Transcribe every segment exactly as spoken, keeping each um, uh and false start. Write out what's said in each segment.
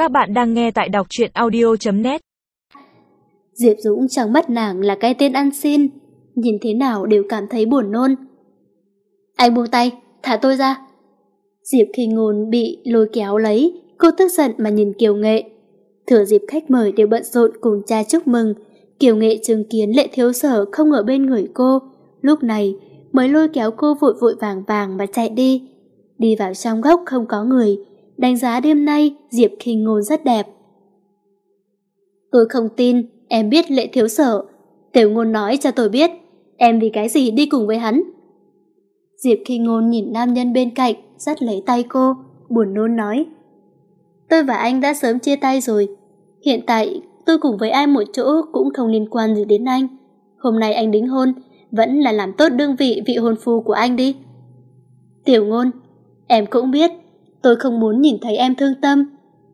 Các bạn đang nghe tại đọc truyện audio chấm net. Diệp Dũng trong mắt nàng là cái tên ăn xin, nhìn thế nào đều cảm thấy buồn nôn. Anh buông tay, thả tôi ra. Diệp Khi Ngôn bị lôi kéo lấy, cô tức giận mà nhìn Kiều Nghệ. Thừa dịp khách mời đều bận rộn cùng cha chúc mừng, Kiều Nghệ chứng kiến Lệ Thiếu Sở không ở bên người cô, lúc này mới lôi kéo cô vội vội vàng vàng mà chạy đi. Đi vào trong góc không có người, đánh giá đêm nay Diệp Khi Ngôn rất đẹp. Tôi không tin em biết Lệ Thiếu Sở. Tiểu Ngôn nói cho tôi biết, em vì cái gì đi cùng với hắn. Diệp Khi Ngôn nhìn nam nhân bên cạnh, dắt lấy tay cô, buồn nôn nói. Tôi và anh đã sớm chia tay rồi. Hiện tại tôi cùng với ai một chỗ cũng không liên quan gì đến anh. Hôm nay anh đính hôn, vẫn là làm tốt đương vị vị hôn phu của anh đi. Tiểu Ngôn, em cũng biết, tôi không muốn nhìn thấy em thương tâm.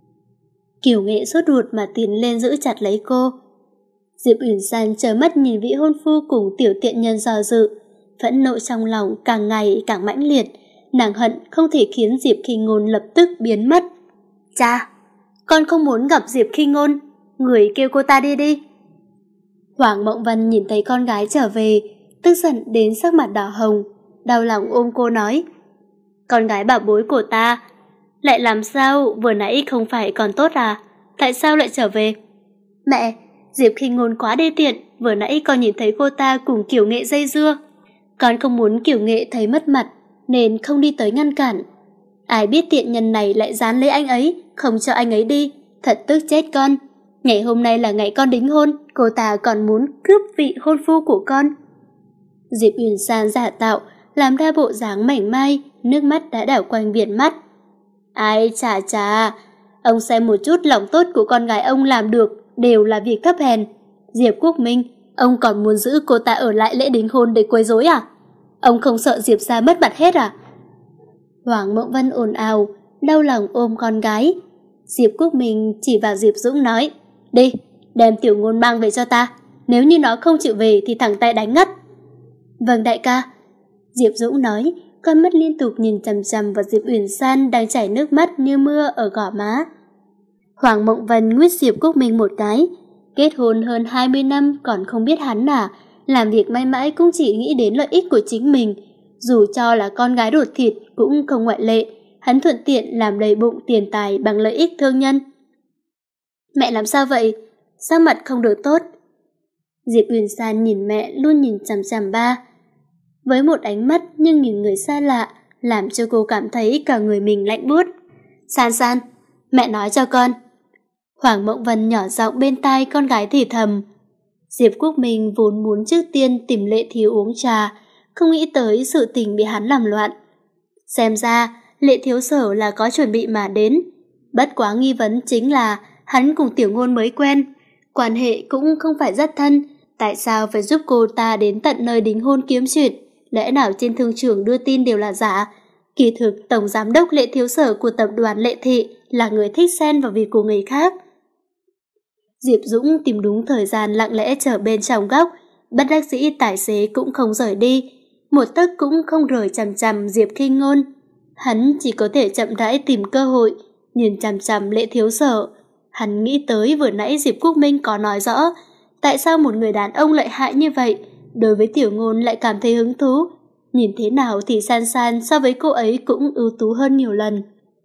Kiều Nghệ sốt ruột mà tiến lên giữ chặt lấy cô. Diệp Uyển San trợn mắt nhìn vị hôn phu cùng tiểu tiện nhân do dự, phẫn nộ trong lòng càng ngày càng mãnh liệt, nàng hận không thể khiến Diệp Khi Ngôn lập tức biến mất. Cha, con không muốn gặp Diệp Khi Ngôn, người kêu cô ta đi đi. Hoàng Mộng Vân nhìn thấy con gái trở về, tức giận đến sắc mặt đỏ hồng, đau lòng ôm cô nói. Con gái bảo bối của ta, lại làm sao vừa nãy không phải còn tốt à? Tại sao lại trở về? Mẹ, Diệp Khi Ngôn quá đê tiện, vừa nãy con nhìn thấy cô ta cùng Kiều Nghệ dây dưa. Con không muốn Kiều Nghệ thấy mất mặt, nên không đi tới ngăn cản. Ai biết tiện nhân này lại dán lấy anh ấy, không cho anh ấy đi, thật tức chết con. Ngày hôm nay là ngày con đính hôn, cô ta còn muốn cướp vị hôn phu của con. Diệp Uyển San giả tạo, làm ra bộ dáng mảnh mai, nước mắt đã đảo quanh viền mắt. Ai chà chà, ông xem một chút lòng tốt của con gái ông làm được đều là việc thấp hèn. Diệp Quốc Minh, ông còn muốn giữ cô ta ở lại lễ đính hôn để quấy rối à? Ông không sợ Diệp gia mất mặt hết à? Hoàng Mộng Vân ồn ào, đau lòng ôm con gái. Diệp Quốc Minh chỉ vào Diệp Dũng nói, đi, đem Tiểu Ngôn mang về cho ta, nếu như nó không chịu về thì thẳng tay đánh ngất. Vâng đại ca. Diệp Dũng nói, con mắt liên tục nhìn chằm chằm vào Diệp Uyển San đang chảy nước mắt như mưa ở gò má. Hoàng Mộng Vân nguyết Diệp Quốc Minh một cái, kết hôn hơn hai mươi năm còn không biết hắn à, làm việc mãi mãi cũng chỉ nghĩ đến lợi ích của chính mình, dù cho là con gái ruột thịt cũng không ngoại lệ, hắn thuận tiện làm đầy bụng tiền tài bằng lợi ích thương nhân. Mẹ làm sao vậy? Sắc mặt không được tốt. Diệp Uyển San nhìn mẹ luôn nhìn chằm chằm ba, với một ánh mắt nhưng nhìn người xa lạ, làm cho cô cảm thấy cả người mình lạnh buốt. San San, mẹ nói cho con. Hoàng Mộng Vân nhỏ giọng bên tai con gái thì thầm. Diệp Quốc Minh vốn muốn trước tiên tìm Lệ Thiếu uống trà, không nghĩ tới sự tình bị hắn làm loạn. Xem ra, Lệ Thiếu Sở là có chuẩn bị mà đến. Bất quá nghi vấn chính là hắn cùng Tiểu Ngôn mới quen, quan hệ cũng không phải rất thân, tại sao phải giúp cô ta đến tận nơi đính hôn kiếm chuyện? Lẽ nào trên thương trường đưa tin đều là giả? Kỳ thực tổng giám đốc Lệ Thiếu Sở của tập đoàn Lệ Thị là người thích xen vào việc của người khác. Diệp Dũng tìm đúng thời gian lặng lẽ chờ bên trong góc, bất đắc dĩ tài xế cũng không rời đi, một tấc cũng không rời chằm chằm Diệp Khi Ngôn. Hắn chỉ có thể chậm rãi tìm cơ hội, nhìn chằm chằm Lệ Thiếu Sở. Hắn nghĩ tới vừa nãy Diệp Quốc Minh có nói rõ, tại sao một người đàn ông lợi hại như vậy, đối với Tiểu Ngôn lại cảm thấy hứng thú. Nhìn thế nào thì San San so với cô ấy cũng ưu tú hơn nhiều lần.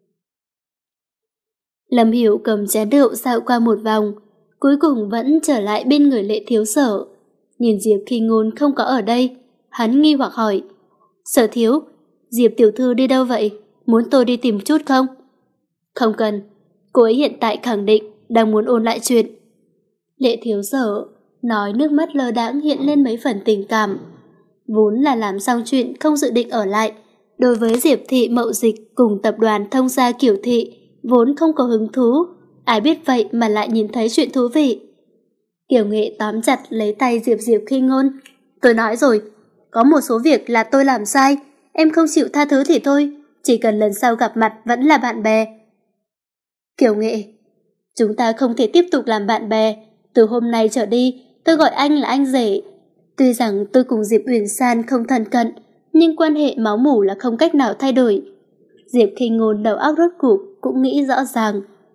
Lâm Hiểu cầm chén rượu dạo qua một vòng, cuối cùng vẫn trở lại bên người Lệ Thiếu Sở. Nhìn Diệp Khi Ngôn không có ở đây, hắn nghi hoặc hỏi, Sở Thiếu, Diệp tiểu thư đi đâu vậy? Muốn tôi đi tìm chút không? Không cần, cô ấy hiện tại khẳng định đang muốn ôn lại chuyện. Lệ Thiếu Sở nói, nước mắt lơ đãng hiện lên mấy phần tình cảm. Vốn là làm xong chuyện không dự định ở lại, đối với Diệp Thị Mậu Dịch cùng tập đoàn Thông Gia Kiểu Thị vốn không có hứng thú, ai biết vậy mà lại nhìn thấy chuyện thú vị. Kiều Nghệ tóm chặt lấy tay Diệp Diệp Khi Ngôn. Tôi nói rồi, có một số việc là tôi làm sai, em không chịu tha thứ thì thôi, chỉ cần lần sau gặp mặt vẫn là bạn bè. Kiều Nghệ, chúng ta không thể tiếp tục làm bạn bè, từ hôm nay trở đi tôi gọi anh là anh rể. Tuy rằng tôi cùng Diệp Uyển San không thân cận, nhưng quan hệ máu mủ là không cách nào thay đổi. Diệp Khi Ngôn đầu óc rốt cục cũng nghĩ rõ ràng,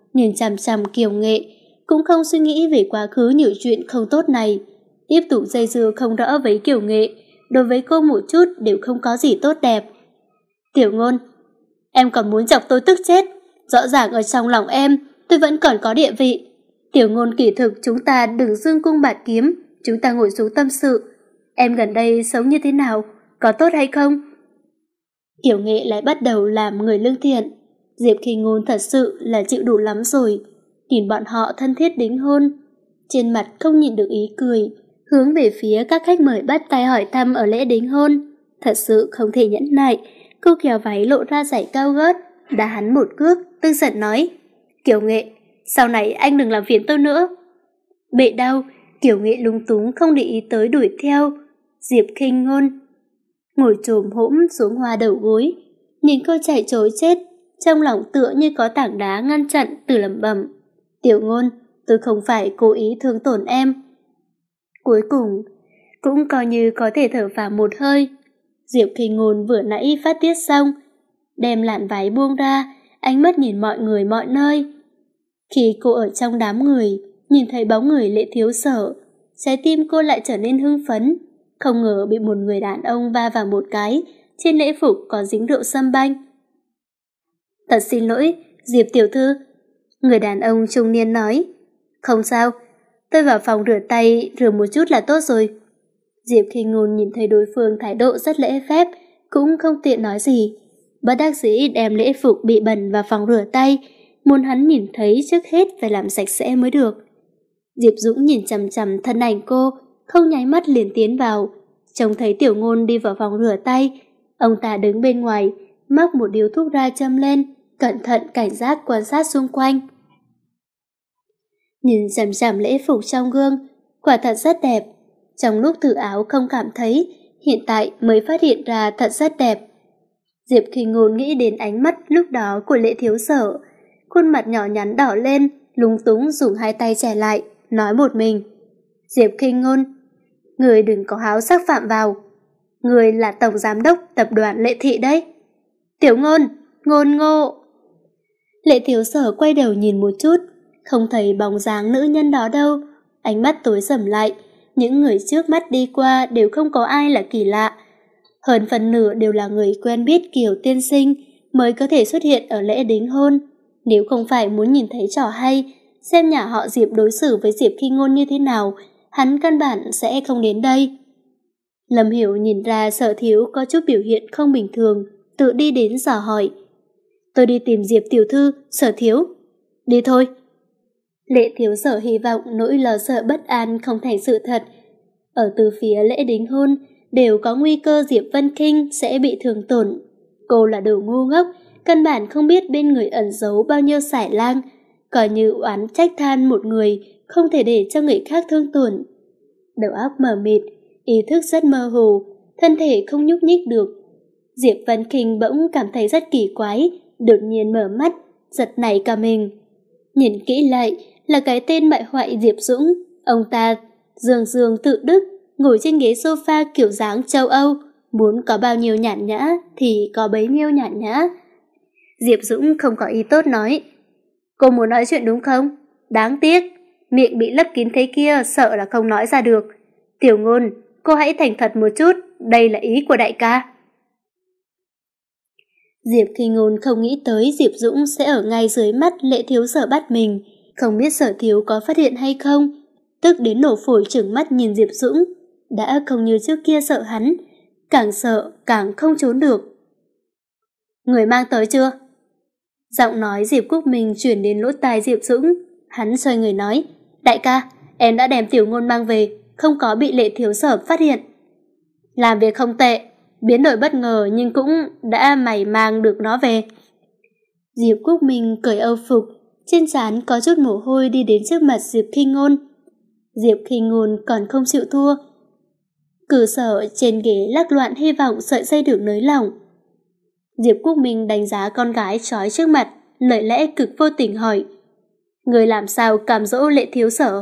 nhìn chằm chằm Kiều Nghệ, cũng không suy nghĩ về quá khứ nhiều chuyện không tốt này. Tiếp tục dây dưa không rõ với Kiều Nghệ, đối với cô một chút đều không có gì tốt đẹp. Tiểu Ngôn, em còn muốn chọc tôi tức chết. Rõ ràng ở trong lòng em, tôi vẫn còn có địa vị. Tiểu Ngôn, kỳ thực chúng ta đừng dương cung bạt kiếm, chúng ta ngồi xuống tâm sự. Em gần đây sống như thế nào, có tốt hay không? Kiều Nghệ lại bắt đầu làm người lương thiện. Diệp Khi Ngôn thật sự là chịu đủ lắm rồi. Nhìn bọn họ thân thiết đính hôn, trên mặt không nhịn được ý cười, hướng về phía các khách mời bắt tay hỏi thăm ở lễ đính hôn. Thật sự không thể nhẫn nại, cô kéo váy lộ ra giày cao gót, đá hắn một cước, tức giận nói: Kiều Nghệ, sau này anh đừng làm phiền tôi nữa. Bệ đau, Kiều Nghệ lúng túng không để ý tới đuổi theo. Diệp Khi Ngôn ngồi chồm hỗn xuống hoa đầu gối, nhìn cô chạy trối chết, trong lòng tựa như có tảng đá ngăn chặn, từ lẩm bẩm: Tiểu Ngôn, tôi không phải cố ý thương tổn em. Cuối cùng cũng coi như có thể thở phào một hơi. Diệp Khi Ngôn vừa nãy phát tiết xong, đem lạn váy buông ra, ánh mắt nhìn mọi người mọi nơi. Khi cô ở trong đám người, nhìn thấy bóng người Lệ Thiếu Sở, trái tim cô lại trở nên hưng phấn. Không ngờ bị một người đàn ông va vào một cái, trên lễ phục có dính rượu sâm banh. Thật xin lỗi, Diệp tiểu thư. Người đàn ông trung niên nói. Không sao, tôi vào phòng rửa tay rửa một chút là tốt rồi. Diệp Khi Ngôn nhìn thấy đối phương thái độ rất lễ phép, cũng không tiện nói gì. Bất đắc dĩ đem lễ phục bị bẩn vào phòng rửa tay, muốn hắn nhìn thấy trước hết phải làm sạch sẽ mới được. Diệp Dũng nhìn chằm chằm thân ảnh cô, không nháy mắt liền tiến vào. Trông thấy Tiểu Ngôn đi vào phòng rửa tay, ông ta đứng bên ngoài, móc một điếu thuốc ra châm lên, cẩn thận cảnh giác quan sát xung quanh. Nhìn chằm chằm lễ phục trong gương, quả thật rất đẹp. Trong lúc thử áo không cảm thấy, hiện tại mới phát hiện ra thật rất đẹp. Diệp Khi Ngôn nghĩ đến ánh mắt lúc đó của Lệ Thiếu Sở, khuôn mặt nhỏ nhắn đỏ lên, lúng túng dùng hai tay che lại, nói một mình: Diệp Khi Ngôn, người đừng có háo sắc phạm vào. Người là tổng giám đốc tập đoàn Lệ Thị đấy. Tiểu Ngôn, Ngôn Ngô. Lệ Thiếu Sở quay đầu nhìn một chút, không thấy bóng dáng nữ nhân đó đâu. Ánh mắt tối sầm lại, những người trước mắt đi qua đều không có ai là kỳ lạ. Hơn phần nửa đều là người quen biết Kiều tiên sinh mới có thể xuất hiện ở lễ đính hôn. Nếu không phải muốn nhìn thấy trò hay, xem nhà họ Diệp đối xử với Diệp Khi Ngôn như thế nào, hắn căn bản sẽ không đến đây. Lâm Hiểu nhìn ra Sở Thiếu có chút biểu hiện không bình thường, tự đi đến dò hỏi. Tôi đi tìm Diệp tiểu thư, Sở Thiếu. Đi thôi. Lệ Thiếu Sở hy vọng nỗi lo sợ bất an không thành sự thật. Ở từ phía lễ đính hôn đều có nguy cơ Diệp Vân Kinh sẽ bị thương tổn. Cô là đồ ngu ngốc, căn bản không biết bên người ẩn giấu bao nhiêu xài lang, coi như oán trách than một người, không thể để cho người khác thương tổn. Đầu óc mờ mịt, ý thức rất mơ hồ, thân thể không nhúc nhích được. Diệp Vân Kinh bỗng cảm thấy rất kỳ quái, đột nhiên mở mắt, giật nảy cả mình. Nhìn kỹ lại là cái tên bại hoại Diệp Dũng, ông ta dương dương tự đức, ngồi trên ghế sofa kiểu dáng châu Âu, muốn có bao nhiêu nhàn nhã thì có bấy nhiêu nhàn nhã. Diệp Dũng không có ý tốt nói. Cô muốn nói chuyện đúng không? Đáng tiếc, miệng bị lấp kín thế kia sợ là không nói ra được. Tiểu Ngôn, cô hãy thành thật một chút, đây là ý của đại ca. Diệp Khi Ngôn không nghĩ tới Diệp Dũng sẽ ở ngay dưới mắt Lệ Thiếu Sở bắt mình, không biết Sở Thiếu có phát hiện hay không. Tức đến nổ phổi trừng mắt nhìn Diệp Dũng, đã không như trước kia sợ hắn, càng sợ càng không trốn được. Người mang tới chưa? Giọng nói Diệp Quốc Minh chuyển đến lỗ tai Diệp Dũng, hắn xoay người nói, đại ca, em đã đem Tiểu Ngôn mang về, không có bị Lệ Thiếu Sở phát hiện. Làm việc không tệ, biến đổi bất ngờ nhưng cũng đã mày mang được nó về. Diệp Quốc Minh cởi âu phục, trên trán có chút mồ hôi đi đến trước mặt Diệp Khi Ngôn. Diệp Khi Ngôn còn không chịu thua. Cử Sở trên ghế lắc loạn hy vọng sợi dây được nới lỏng. Diệp Quốc Minh đánh giá con gái trói trước mặt, lời lẽ cực vô tình hỏi, người làm sao cám dỗ Lệ Thiếu Sở?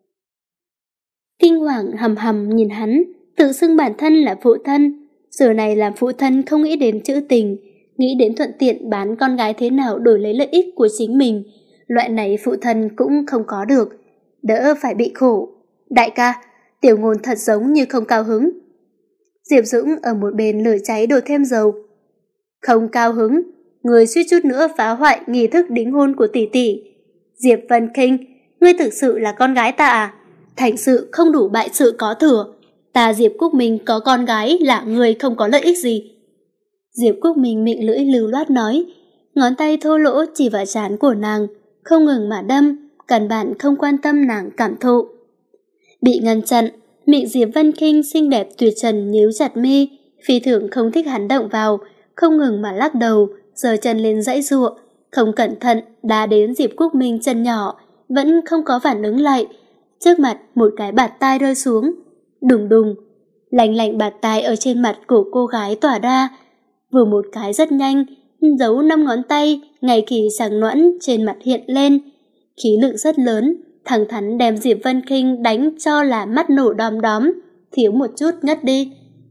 Kinh hoàng hầm hầm nhìn hắn, tự xưng bản thân là phụ thân. Giờ này làm phụ thân không nghĩ đến chữ tình, nghĩ đến thuận tiện bán con gái thế nào đổi lấy lợi ích của chính mình, loại này phụ thân cũng không có được, đỡ phải bị khổ. Đại ca, Tiểu Ngôn thật giống như không cao hứng. Diệp Dũng ở một bên lửa cháy đổ thêm dầu. Không cao hứng, người suýt chút nữa phá hoại nghi thức đính hôn của tỷ tỷ. Diệp Vân Kinh, ngươi thực sự là con gái ta à? Thành sự không đủ bại sự có thừa. Ta Diệp Quốc Minh có con gái là người không có lợi ích gì. Diệp Quốc Minh miệng lưỡi lưu loát nói, ngón tay thô lỗ chỉ vào trán của nàng, không ngừng mà đâm, căn bản không quan tâm nàng cảm thụ. Bị ngăn chặn, miệng Diệp Vân Kinh xinh đẹp tuyệt trần nhíu chặt mi, phi thường không thích hắn động vào, không ngừng mà lắc đầu, giơ chân lên dãy giụa, không cẩn thận đá đến Diệp Quốc Minh chân nhỏ, vẫn không có phản ứng lại. Trước mặt một cái bạt tai rơi xuống, đùng đùng, lạnh lạnh bạt tai ở trên mặt của cô gái tỏa ra, vừa một cái rất nhanh, giấu năm ngón tay ngay khi sáng nõn trên mặt hiện lên, khí lực rất lớn, thẳng thắn đem Diệp Vân Kinh đánh cho là mắt nổ đom đóm, thiếu một chút ngất đi.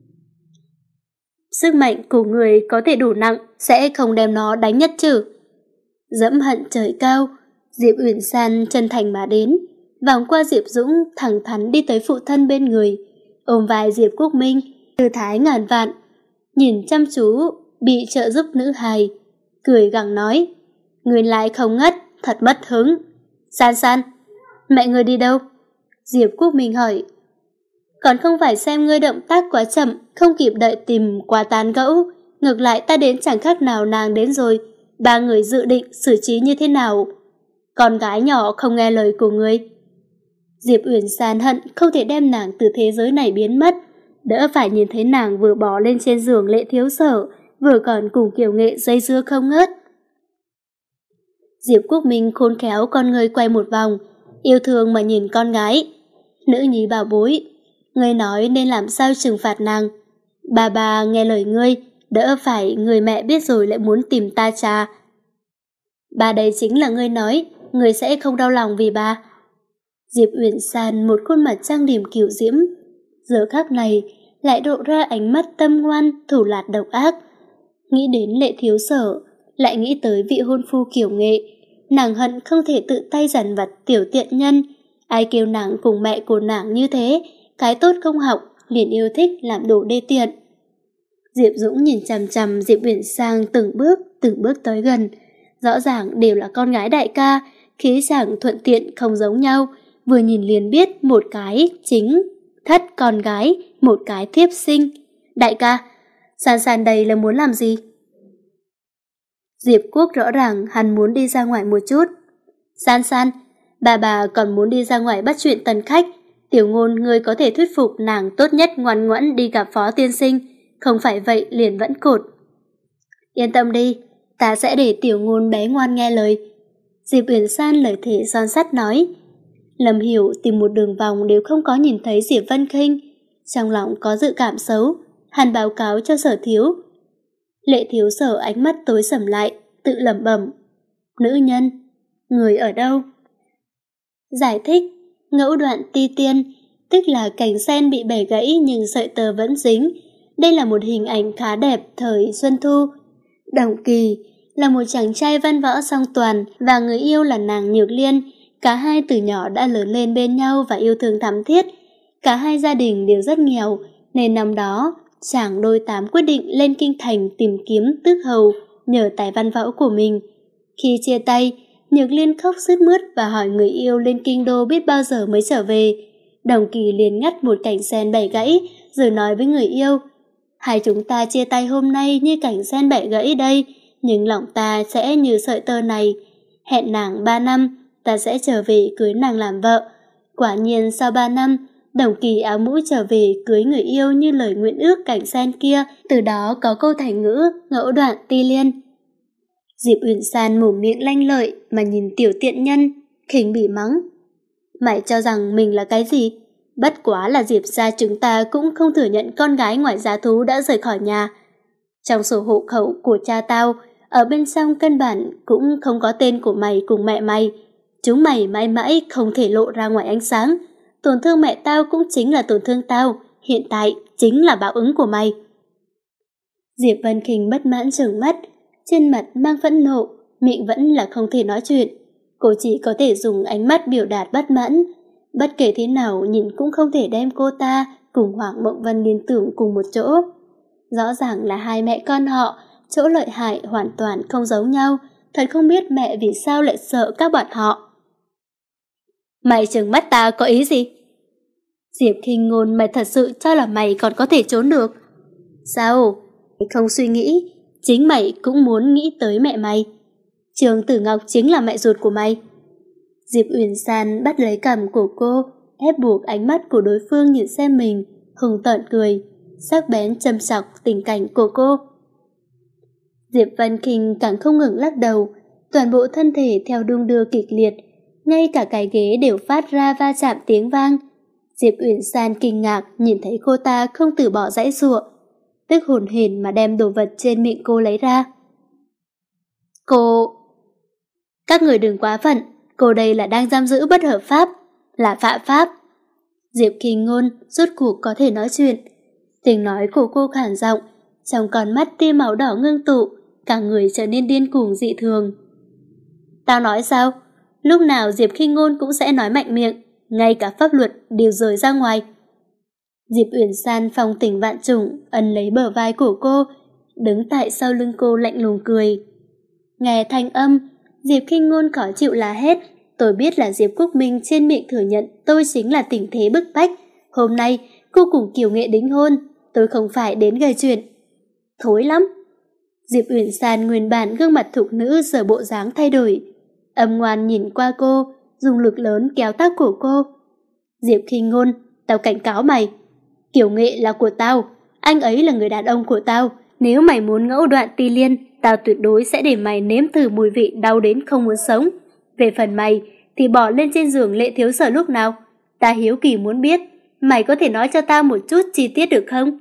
Sức mạnh của người có thể đủ nặng, sẽ không đem nó đánh nhất chứ. Dẫm hận trời cao, Diệp Uyển San chân thành mà đến, vòng qua Diệp Dũng thẳng thắn đi tới phụ thân bên người, ôm vai Diệp Quốc Minh, tư thái ngàn vạn, nhìn chăm chú bị trợ giúp nữ hài, cười gằn nói, nguyên lai không ngất, thật mất hứng. San San, mẹ ngươi đi đâu? Diệp Quốc Minh hỏi. Còn không phải xem ngươi động tác quá chậm, không kịp đợi tìm quà tán gẫu, ngược lại ta đến chẳng khác nào nàng đến rồi, ba người dự định xử trí như thế nào? Con gái nhỏ không nghe lời của ngươi. Diệp Uyển San hận không thể đem nàng từ thế giới này biến mất, đỡ phải nhìn thấy nàng vừa bò lên trên giường Lệ Thiếu Sở, vừa còn cùng Kiều Nghệ dây dưa không ngớt. Diệp Quốc Minh khôn khéo con người quay một vòng, yêu thương mà nhìn con gái. Nữ nhi bảo bối, ngươi nói nên làm sao trừng phạt nàng. Bà bà nghe lời ngươi, đỡ phải người mẹ biết rồi lại muốn tìm ta trà. Bà đây chính là ngươi nói, ngươi sẽ không đau lòng vì bà. Diệp Uyển San một khuôn mặt trang điểm kiều diễm, giờ khắc này lại độ ra ánh mắt tâm ngoan, thủ lạt độc ác. Nghĩ đến Lệ Thiếu Sở, lại nghĩ tới vị hôn phu Kiều Nghệ, nàng hận không thể tự tay dằn vặt tiểu tiện nhân. Ai kêu nàng cùng mẹ của nàng như thế, cái tốt không học, liền yêu thích làm đồ đê tiện. Diệp Dũng nhìn chằm chằm Diệp Uyển Sang từng bước, từng bước tới gần. Rõ ràng đều là con gái đại ca, khí chàng thuận tiện không giống nhau, vừa nhìn liền biết một cái chính thất con gái, một cái thiếp sinh. Đại ca, San San đây là muốn làm gì? Diệp Quốc rõ ràng hắn muốn đi ra ngoài một chút. San San, bà bà còn muốn đi ra ngoài bắt chuyện tân khách. Tiểu Ngôn ngươi có thể thuyết phục nàng tốt nhất ngoan ngoãn đi gặp Phó tiên sinh, không phải vậy liền vẫn cột. Yên tâm đi, ta sẽ để Tiểu Ngôn bé ngoan nghe lời. Diệp Uyển San lời thề son sắt nói. Lâm Hiểu tìm một đường vòng đều không có nhìn thấy Diệp Vân Kinh, trong lòng có dự cảm xấu, hắn báo cáo cho Sở Thiếu. Lệ Thiếu Sở ánh mắt tối sầm lại, tự lẩm bẩm, nữ nhân, người ở đâu? Giải thích, ngẫu đoạn ti tiên, tức là cành sen bị bẻ gãy nhưng sợi tơ vẫn dính. Đây là một hình ảnh khá đẹp thời Xuân Thu. Đồng Kỳ là một chàng trai văn võ song toàn và người yêu là nàng Nhược Liên. Cả hai từ nhỏ đã lớn lên bên nhau và yêu thương thắm thiết. Cả hai gia đình đều rất nghèo, nên năm đó chàng đôi tám quyết định lên kinh thành tìm kiếm tước hầu nhờ tài văn võ của mình. Khi chia tay, Nhược Liên khóc sướt mướt và hỏi người yêu lên kinh đô biết bao giờ mới trở về. Đồng Kỳ liền ngắt một cành sen bẻ gãy rồi nói với người yêu, hai chúng ta chia tay hôm nay như cành sen bẻ gãy đây, nhưng lòng ta sẽ như sợi tơ này. Hẹn nàng ba năm, ta sẽ trở về cưới nàng làm vợ. Quả nhiên sau ba năm, Đồng Kỳ áo mũ trở về cưới người yêu như lời nguyện ước cành sen kia, từ đó có câu thành ngữ ngẫu đoạn ti liên. Diệp Uyển San mồm miệng lanh lợi mà nhìn tiểu tiện nhân, khinh bỉ mắng. Mày cho rằng mình là cái gì? Bất quá là Diệp gia chúng ta cũng không thừa nhận con gái ngoài giá thú đã rời khỏi nhà. Trong sổ hộ khẩu của cha tao, ở bên trong căn bản cũng không có tên của mày cùng mẹ mày. Chúng mày mãi mãi không thể lộ ra ngoài ánh sáng. Tổn thương mẹ tao cũng chính là tổn thương tao, hiện tại chính là báo ứng của mày. Diệp Vân Kinh bất mãn trừng mắt, trên mặt mang phẫn nộ, miệng vẫn là không thể nói chuyện. Cô chỉ có thể dùng ánh mắt biểu đạt bất mãn. Bất kể thế nào nhìn cũng không thể đem cô ta cùng Hoàng Mộng Vân liên tưởng cùng một chỗ. Rõ ràng là hai mẹ con họ, chỗ lợi hại hoàn toàn không giống nhau. Thật không biết mẹ vì sao lại sợ các bọn họ. Mày trừng mắt ta có ý gì? Diệp Khinh Ngôn, mày thật sự cho là mày còn có thể trốn được? Sao? Mày không suy nghĩ, chính mày cũng muốn nghĩ tới mẹ mày. Trường Tử Ngọc chính là mẹ ruột của mày. Diệp Uyển San bắt lấy cằm của cô, ép buộc ánh mắt của đối phương nhìn xem mình, hùng tợn cười, sắc bén châm chọc tình cảnh của cô. Diệp Văn Kinh càng không ngừng lắc đầu, toàn bộ thân thể theo đung đưa kịch liệt, ngay cả cái ghế đều phát ra va chạm tiếng vang. Diệp Uyển San kinh ngạc nhìn thấy cô ta không từ bỏ giãy giụa, tức hồn hển mà đem đồ vật trên miệng cô lấy ra. Cô... Các người đừng quá phận, cô đây là đang giam giữ bất hợp pháp, là phạm pháp. Diệp Khinh Ngôn rốt cuộc có thể nói chuyện. Tiếng nói của cô khản giọng, trong con mắt tia máu đỏ ngưng tụ, cả người trở nên điên cuồng dị thường. Tao nói sao? Lúc nào Diệp Khinh Ngôn cũng sẽ nói mạnh miệng, ngay cả pháp luật đều rời ra ngoài. Diệp Uyển San phong tình vạn trùng ấn lấy bờ vai của cô, đứng tại sau lưng cô lạnh lùng cười. Nghe thanh âm, Diệp Khinh Ngôn khó chịu la hét. Tôi biết là Diệp Quốc Minh trên miệng thừa nhận tôi chính là tình thế bức bách. Hôm nay cô cùng Kiều Nghệ đính hôn, tôi không phải đến gây chuyện. Thối lắm. Diệp Uyển San nguyên bản gương mặt thục nữ giờ bộ dáng thay đổi. Âm ngoan nhìn qua cô, dùng lực lớn kéo tóc của cô. Diệp Khinh Ngôn, tao cảnh cáo mày. Kiều Nghệ là của tao, anh ấy là người đàn ông của tao. Nếu mày muốn ngẫu đoạn ti liên, tao tuyệt đối sẽ để mày nếm thử mùi vị đau đến không muốn sống. Về phần mày, thì bỏ lên trên giường Lệ Thiếu Sở lúc nào? Ta hiếu kỳ muốn biết, mày có thể nói cho tao một chút chi tiết được không?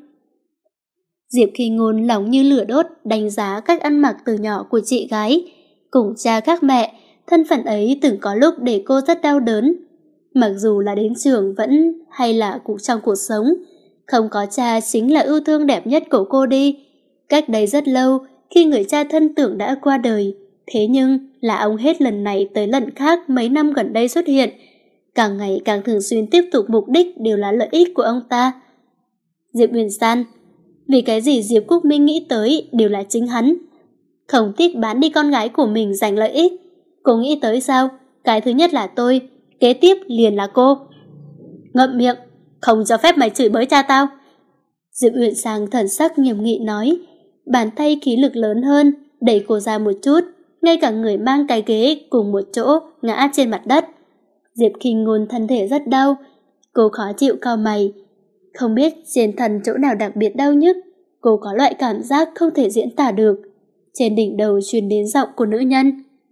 Diệp Khinh Ngôn lòng như lửa đốt đánh giá cách ăn mặc từ nhỏ của chị gái. Cùng cha khác mẹ, thân phận ấy từng có lúc để cô rất đau đớn. Mặc dù là đến trường vẫn hay là cũng trong cuộc sống, không có cha chính là ưu thương đẹp nhất của cô đi. Cách đây rất lâu, khi người cha thân tưởng đã qua đời, thế nhưng là ông hết lần này tới lần khác mấy năm gần đây xuất hiện, càng ngày càng thường xuyên tiếp tục mục đích đều là lợi ích của ông ta. Diệp Uyển San, vì cái gì Diệp Quốc Minh nghĩ tới đều là chính hắn. Không tiếc bán đi con gái của mình giành lợi ích. Cô nghĩ tới sao? Cái thứ nhất là tôi, kế tiếp liền là cô. Ngậm miệng, không cho phép mày chửi bới cha tao. Diệp Uyển Sang thần sắc nghiêm nghị nói, bàn tay khí lực lớn hơn, đẩy cô ra một chút, ngay cả người mang cái ghế cùng một chỗ ngã trên mặt đất. Diệp Khinh Ngôn thân thể rất đau, cô khó chịu cau mày. Không biết trên thân chỗ nào đặc biệt đau nhức, cô có loại cảm giác không thể diễn tả được. Trên đỉnh đầu truyền đến giọng của nữ nhân.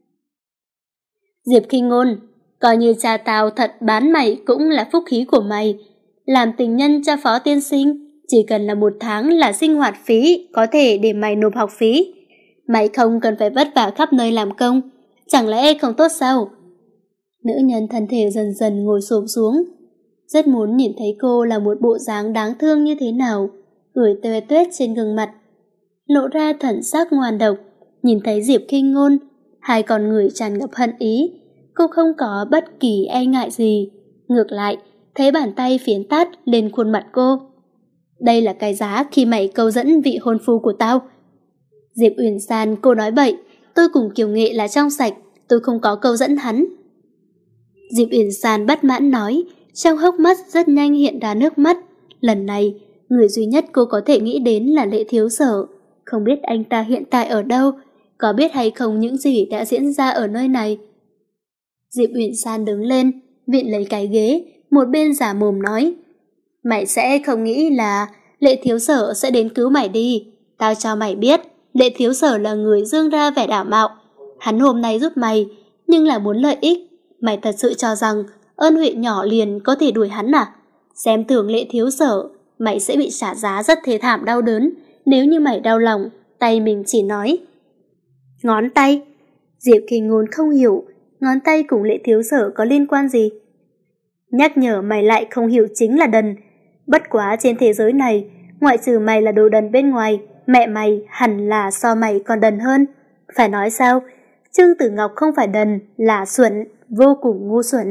Diệp Khinh Ngôn, coi như cha tao thật bán mày cũng là phúc khí của mày. Làm tình nhân cho Phó tiên sinh, chỉ cần là một tháng là sinh hoạt phí, có thể để mày nộp học phí. Mày không cần phải vất vả khắp nơi làm công, chẳng lẽ không tốt sao? Nữ nhân thân thể dần dần ngồi xổm xuống, rất muốn nhìn thấy cô là một bộ dáng đáng thương như thế nào, gửi tuê tuét trên gương mặt, lộ ra thần sắc ngoan độc. Nhìn thấy Diệp Khinh Ngôn, hai con người tràn ngập hận ý, cô không có bất kỳ e ngại gì, ngược lại thấy bàn tay phiến tát lên khuôn mặt cô. Đây là cái giá khi mày câu dẫn vị hôn phu của tao. Diệp Uyển San, cô nói bậy, tôi cùng Kiều Nghệ là trong sạch, tôi không có câu dẫn hắn. Diệp Uyển San bất mãn nói, trong hốc mắt rất nhanh hiện ra nước mắt. Lần này, người duy nhất cô có thể nghĩ đến là Lệ Thiếu Sở. Không biết anh ta hiện tại ở đâu, có biết hay không những gì đã diễn ra ở nơi này. Diệp Uyển San đứng lên, viện lấy cái ghế, một bên giả mồm nói, mày sẽ không nghĩ là Lệ Thiếu Sở sẽ đến cứu mày đi. Tao cho mày biết, Lệ Thiếu Sở là người dương ra vẻ đảm mạo. Hắn hôm nay giúp mày, nhưng là muốn lợi ích. Mày thật sự cho rằng ơn huệ nhỏ liền có thể đuổi hắn à? Xem thường Lệ Thiếu Sở, mày sẽ bị trả giá rất thê thảm đau đớn. Nếu như mày đau lòng, tay mình chỉ nói. Ngón tay? Diệp Khinh Ngôn không hiểu, ngón tay cùng Lệ Thiếu Sở có liên quan gì? Nhắc nhở mày lại không hiểu chính là đần. Bất quá trên thế giới này, ngoại trừ mày là đồ đần bên ngoài, mẹ mày hẳn là so mày còn đần hơn. Phải nói sao? Trương Tử Ngọc không phải đần, là xuẩn, vô cùng ngu xuẩn.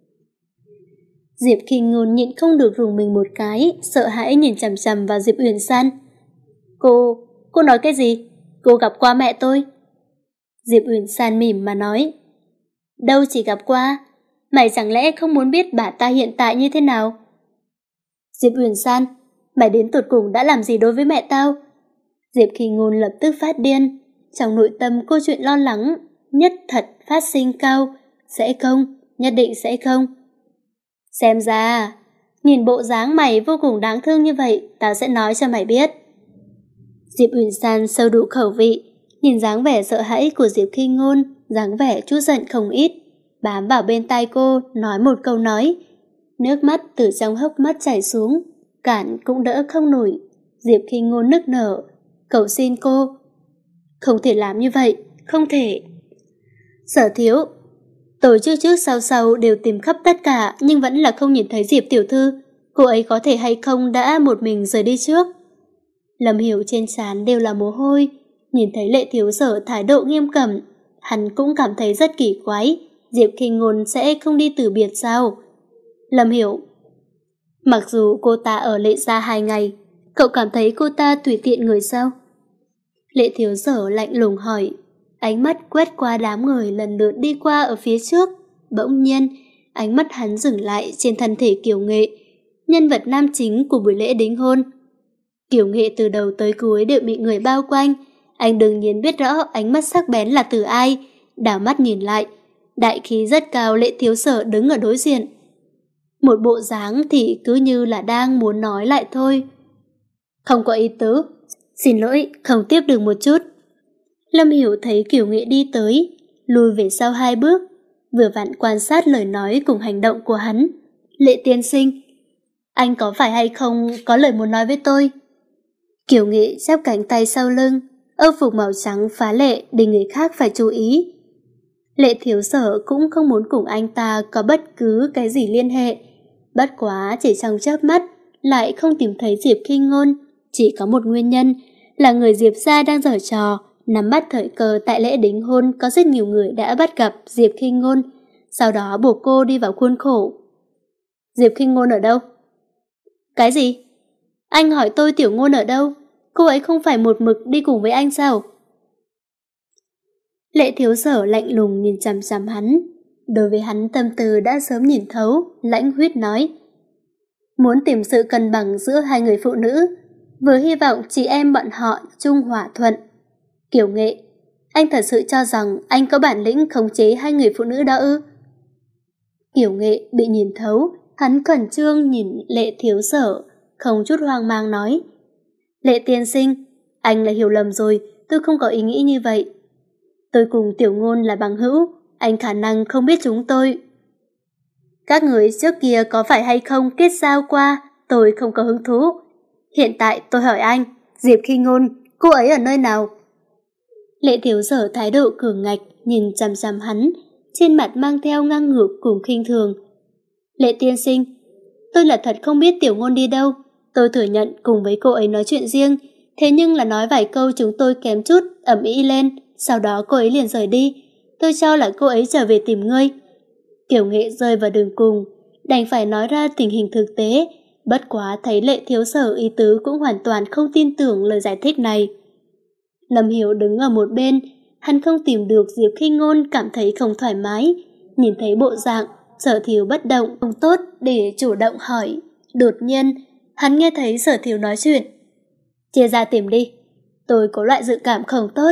Diệp Khinh Ngôn nhịn không được rùng mình một cái, sợ hãi nhìn chằm chằm vào Diệp Uyển San. Cô, cô nói cái gì? Cô gặp qua mẹ tôi. Diệp Uyển San mỉm mà nói. Đâu chỉ gặp qua, mày chẳng lẽ không muốn biết bà ta hiện tại như thế nào? Diệp Uyển San, mày đến tột cùng đã làm gì đối với mẹ tao? Diệp Khinh Ngôn lập tức phát điên, trong nội tâm câu chuyện lo lắng, nhất thật phát sinh cao, sẽ không, nhất định sẽ không. Xem ra, nhìn bộ dáng mày vô cùng đáng thương như vậy, tao sẽ nói cho mày biết. Diệp Uyển San sâu đủ khẩu vị, nhìn dáng vẻ sợ hãi của Diệp Khinh Ngôn, dáng vẻ chút giận không ít, bám vào bên tai cô, nói một câu nói. Nước mắt từ trong hốc mắt chảy xuống, cản cũng đỡ không nổi. Diệp Khinh Ngôn nức nở, cầu xin cô. Không thể làm như vậy, không thể. Sở Thiếu, tôi trước trước sau sau đều tìm khắp tất cả nhưng vẫn là không nhìn thấy Diệp tiểu thư. Cô ấy có thể hay không đã một mình rời đi trước. Lâm Hiểu trên trán đều là mồ hôi, nhìn thấy Lệ Thiếu Sở thái độ nghiêm cẩn, hắn cũng cảm thấy rất kỳ quái. Diệp Khinh Ngôn sẽ không đi từ biệt sao? Lâm Hiểu, mặc dù cô ta ở Lệ gia hai ngày, cậu cảm thấy cô ta tùy tiện người sao? Lệ Thiếu Sở lạnh lùng hỏi, ánh mắt quét qua đám người lần lượt đi qua ở phía trước. Bỗng nhiên, ánh mắt hắn dừng lại trên thân thể Kiều Nghệ, nhân vật nam chính của buổi lễ đính hôn. Kiều Nghệ từ đầu tới cuối đều bị người bao quanh, anh đương nhiên biết rõ ánh mắt sắc bén là từ ai. Đảo mắt nhìn lại, đại khí rất cao Lệ Thiếu Sở đứng ở đối diện. Một bộ dáng thì cứ như là đang muốn nói lại thôi. Không có ý tứ, xin lỗi, không tiếp được một chút. Lâm Hiểu thấy Kiều Nghệ đi tới, lùi về sau hai bước, vừa vặn quan sát lời nói cùng hành động của hắn. Lệ tiên sinh, anh có phải hay không có lời muốn nói với tôi? Kiều Nghệ chắp cánh tay sau lưng, âu phục màu trắng phá lệ để người khác phải chú ý. Lệ Thiếu Sở cũng không muốn cùng anh ta có bất cứ cái gì liên hệ. Bất quá chỉ trong chớp mắt lại không tìm thấy Diệp Khinh Ngôn, chỉ có một nguyên nhân là người Diệp gia đang giở trò, nắm bắt thời cơ tại lễ đính hôn có rất nhiều người đã bắt gặp Diệp Khinh Ngôn, sau đó buộc cô đi vào khuôn khổ. Diệp Khinh Ngôn ở đâu? Cái gì? Anh hỏi tôi Tiểu Ngôn ở đâu? Cô ấy không phải một mực đi cùng với anh sao? Lệ Thiếu Sở lạnh lùng nhìn chằm chằm hắn. Đối với hắn tâm tư đã sớm nhìn thấu, lãnh huyết nói. Muốn tìm sự cân bằng giữa hai người phụ nữ, vừa hy vọng chị em bọn họ chung hòa thuận. Kiều Nghệ, anh thật sự cho rằng anh có bản lĩnh khống chế hai người phụ nữ đó ư? Kiều Nghệ bị nhìn thấu, hắn khẩn trương nhìn Lệ Thiếu Sở, không chút hoang mang nói. Lệ tiên sinh, anh là hiểu lầm rồi, tôi không có ý nghĩ như vậy. Tôi cùng Tiểu Ngôn là bằng hữu, anh khả năng không biết chúng tôi. Các người trước kia có phải hay không kết giao qua, tôi không có hứng thú. Hiện tại tôi hỏi anh, Diệp Khinh Ngôn, cô ấy ở nơi nào? Lệ Thiếu Sở thái độ cường ngạch, nhìn chằm chằm hắn, trên mặt mang theo ngang ngược cùng khinh thường. Lệ tiên sinh, tôi là thật không biết Tiểu Ngôn đi đâu. Tôi thừa nhận cùng với cô ấy nói chuyện riêng, thế nhưng là nói vài câu chúng tôi kém chút, ầm ĩ lên, sau đó cô ấy liền rời đi. Tôi cho là cô ấy trở về tìm ngươi. Kiều Nghệ rơi vào đường cùng, đành phải nói ra tình hình thực tế, bất quá thấy Lệ Thiếu Sở ý tứ cũng hoàn toàn không tin tưởng lời giải thích này. Lâm Hiểu đứng ở một bên, hắn không tìm được Diệp Khinh Ngôn cảm thấy không thoải mái, nhìn thấy bộ dạng Sở Thiếu bất động không tốt để chủ động hỏi. Đột nhiên, hắn nghe thấy Sở Thiếu nói chuyện. Chia ra tìm đi, tôi có loại dự cảm không tốt.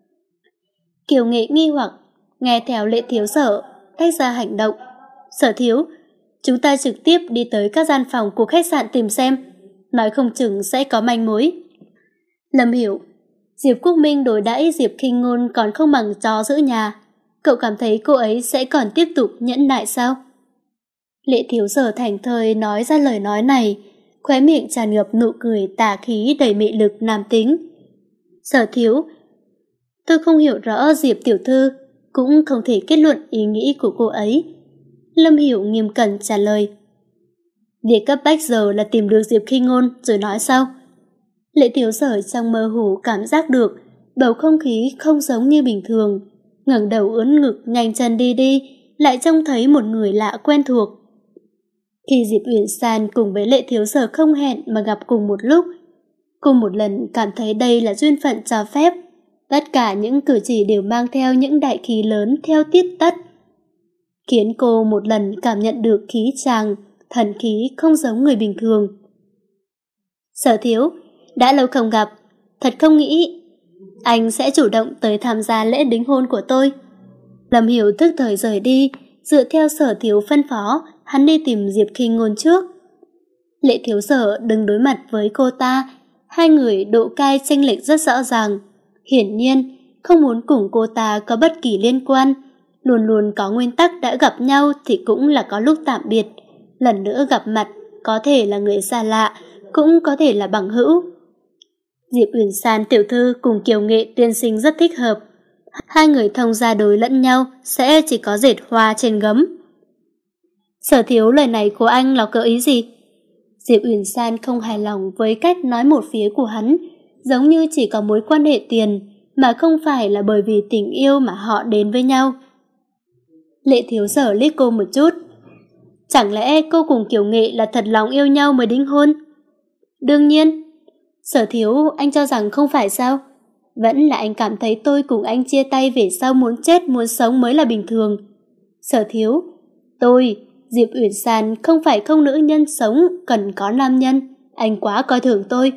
Kiều Nghệ nghi hoặc, nghe theo Lệ Thiếu Sở, tách ra hành động. Sở Thiếu, chúng ta trực tiếp đi tới các gian phòng của khách sạn tìm xem, nói không chừng sẽ có manh mối. Lâm Hiểu, Diệp Quốc Minh đối đãi Diệp Khinh Ngôn còn không bằng chó giữ nhà. Cậu cảm thấy cô ấy sẽ còn tiếp tục nhẫn nại sao? Lệ Thiếu Sở thành thơi nói ra lời nói này, khóe miệng tràn ngập nụ cười tà khí đầy mị lực nam tính. Sở Thiếu, tôi không hiểu rõ Diệp tiểu thư, cũng không thể kết luận ý nghĩ của cô ấy. Lâm Hiểu nghiêm cẩn trả lời. Việc cấp bách giờ là tìm được Diệp Khinh Ngôn rồi nói sau. Lệ Thiếu Sở trong mơ hồ cảm giác được bầu không khí không giống như bình thường. ngẩng đầu ưỡn ngực nhanh chân đi đi, lại trông thấy một người lạ quen thuộc. Khi Diệp Uyển San cùng với Lệ Thiếu Sở không hẹn mà gặp cùng một lúc, cô một lần cảm thấy đây là duyên phận cho phép. Tất cả những cử chỉ đều mang theo những đại khí lớn theo tiết tắt, khiến cô một lần cảm nhận được khí tràng, thần khí không giống người bình thường. Sở Thiếu, đã lâu không gặp, thật không nghĩ anh sẽ chủ động tới tham gia lễ đính hôn của tôi. Lâm Hiểu tức thời rời đi, dựa theo Sở Thiếu phân phó, hắn đi tìm Diệp Khinh Ngôn trước. Lệ Thiếu Sở đứng đối mặt với cô ta, hai người độ cai chênh lệch rất rõ ràng. Hiển nhiên, không muốn cùng cô ta có bất kỳ liên quan, luôn luôn có nguyên tắc đã gặp nhau thì cũng là có lúc tạm biệt. Lần nữa gặp mặt, có thể là người xa lạ, cũng có thể là bằng hữu. Diệp Uyển San tiểu thư cùng Kiều Nghệ tiên sinh rất thích hợp. Hai người thông gia đối lẫn nhau sẽ chỉ có dệt hoa trên gấm. Sở Thiếu, lời này của anh là có ý gì? Diệp Uyển San không hài lòng với cách nói một phía của hắn, giống như chỉ có mối quan hệ tiền, mà không phải là bởi vì tình yêu mà họ đến với nhau. Lệ Thiếu Sở liếc cô một chút. Chẳng lẽ cô cùng Kiều Nghệ là thật lòng yêu nhau mới đính hôn? Đương nhiên. Sở Thiếu, anh cho rằng không phải sao? Vẫn là anh cảm thấy tôi cùng anh chia tay về sau muốn chết muốn sống mới là bình thường. Sở Thiếu, tôi, Diệp Uyển San không phải không nữ nhân sống cần có nam nhân, anh quá coi thường tôi.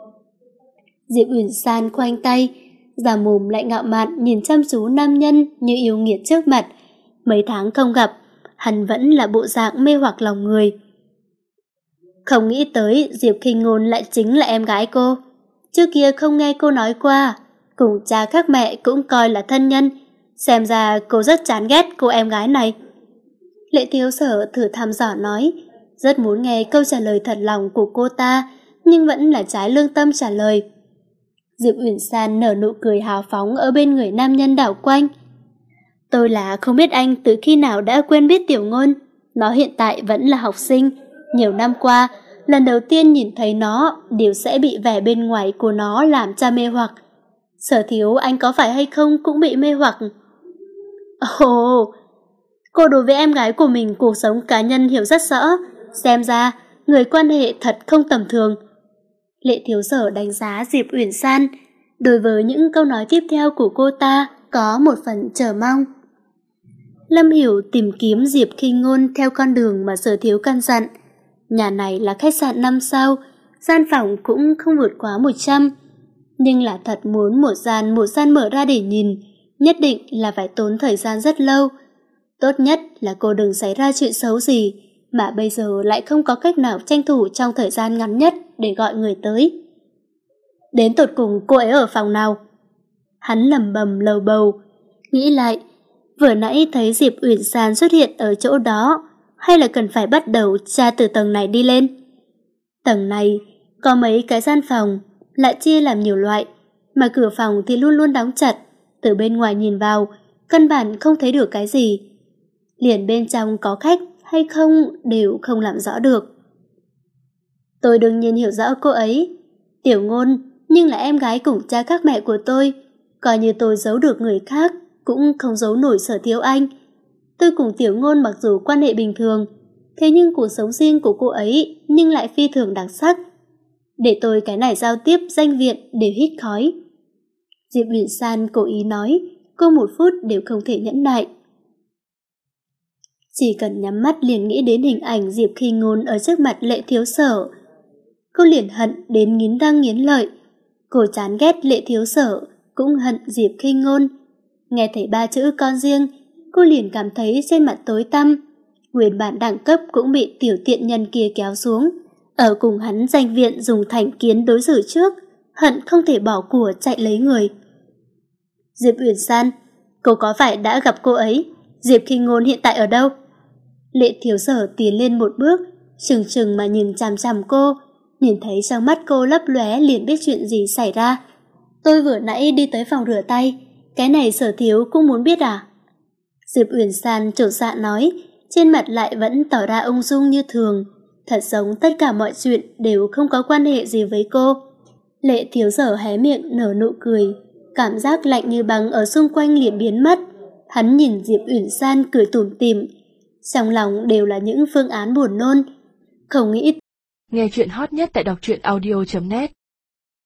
Diệp Uyển San khoanh tay, giả mồm lại ngạo mạn nhìn chăm chú nam nhân như yêu nghiệt trước mặt. Mấy tháng không gặp, hắn vẫn là bộ dạng mê hoặc lòng người. Không nghĩ tới Diệp Khinh Ngôn lại chính là em gái cô. Trước kia không nghe cô nói qua, cùng cha khác mẹ cũng coi là thân nhân. Xem ra cô rất chán ghét cô em gái này. Lệ Thiếu Sở thử thăm dò nói, rất muốn nghe câu trả lời thật lòng của cô ta, nhưng vẫn là trái lương tâm trả lời. Diệp Uyển San nở nụ cười hào phóng ở bên người nam nhân đảo quanh. Tôi là không biết anh từ khi nào đã quên biết Tiểu Ngôn. Nó hiện tại vẫn là học sinh. Nhiều năm qua, lần đầu tiên nhìn thấy nó đều sẽ bị vẻ bên ngoài của nó làm cho mê hoặc. Sở Thiếu, anh có phải hay không cũng bị mê hoặc? Ồ, oh, cô đối với em gái của mình cuộc sống cá nhân hiểu rất rõ. Xem ra, người quan hệ thật không tầm thường. Lệ Thiếu Sở đánh giá Diệp Uyển San. Đối với những câu nói tiếp theo của cô ta, có một phần chờ mong. Lâm Hiểu tìm kiếm Diệp Khinh Ngôn theo con đường mà Sở Thiếu căn dặn. Nhà này là khách sạn năm sao, gian phòng cũng không vượt quá một trăm. Nhưng là thật muốn một gian một gian mở ra để nhìn, nhất định là phải tốn thời gian rất lâu. Tốt nhất là cô đừng xảy ra chuyện xấu gì, mà bây giờ lại không có cách nào tranh thủ trong thời gian ngắn nhất để gọi người tới. Đến tột cùng cô ấy ở phòng nào? Hắn lẩm bẩm lầu bầu, nghĩ lại, vừa nãy thấy Diệp Uyển San xuất hiện ở chỗ đó, hay là cần phải bắt đầu tra từ tầng này đi lên? Tầng này có mấy cái gian phòng, lại chia làm nhiều loại, mà cửa phòng thì luôn luôn đóng chặt, từ bên ngoài nhìn vào, căn bản không thấy được cái gì. Liền bên trong có khách hay không đều không làm rõ được. Tôi đương nhiên hiểu rõ cô ấy, Tiểu Ngôn, nhưng là em gái cùng cha khác mẹ của tôi, coi như tôi giấu được người khác, cũng không giấu nổi Sở Thiếu anh. Tôi cùng Tiểu Ngôn mặc dù quan hệ bình thường, thế nhưng cuộc sống riêng của cô ấy nhưng lại phi thường đặc sắc. Để tôi cái này giao tiếp danh viện đều hít khói. Diệp Uyển San cố ý nói, cô một phút đều không thể nhẫn nại. Chỉ cần nhắm mắt liền nghĩ đến hình ảnh Diệp Khinh Ngôn ở trước mặt Lệ Thiếu Sở. Cô liền hận đến nghiến răng nghiến lợi. Cô chán ghét Lệ Thiếu Sở, cũng hận Diệp Khinh Ngôn. Nghe thấy ba chữ con riêng, cô liền cảm thấy trên mặt tối tăm. Nguyên bản đẳng cấp cũng bị tiểu tiện nhân kia kéo xuống. Ở cùng hắn danh viện dùng thành kiến đối xử trước, hận không thể bỏ của chạy lấy người. Diệp Uyển San, cô có phải đã gặp cô ấy? Diệp Khinh Ngôn hiện tại ở đâu? Lệ Thiếu Sở tiến lên một bước, trừng trừng mà nhìn chằm chằm cô, nhìn thấy trong mắt cô lấp lóe liền biết chuyện gì xảy ra. Tôi vừa nãy đi tới phòng rửa tay, cái này Sở Thiếu cũng muốn biết à? Diệp Uyển San trột dạ nói, trên mặt lại vẫn tỏ ra ung dung như thường, thật giống tất cả mọi chuyện đều không có quan hệ gì với cô. Lệ Thiếu Sở hé miệng nở nụ cười, cảm giác lạnh như băng ở xung quanh liền biến mất, Hắn nhìn Diệp Uyển San cười tủm tỉm, trong lòng đều là những phương án buồn nôn. Không nghĩ. Nghe chuyện hot nhất tại đọc truyện audio chấm net